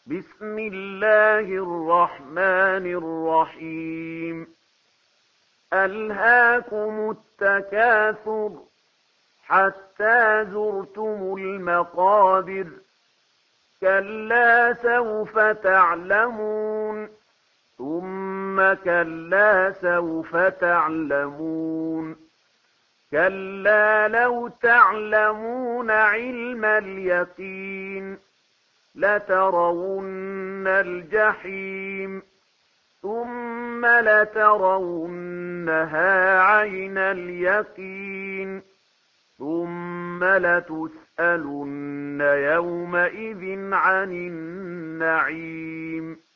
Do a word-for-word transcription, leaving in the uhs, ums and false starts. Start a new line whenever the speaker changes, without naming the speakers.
بسم الله الرحمن الرحيم ألهاكم التكاثر حتى زرتم المقابر كلا سوف تعلمون ثم كلا سوف تعلمون كلا لو تعلمون علم اليقين لترون الجحيم ثم لترونها عين اليقين ثم لتسألن يومئذ عن النعيم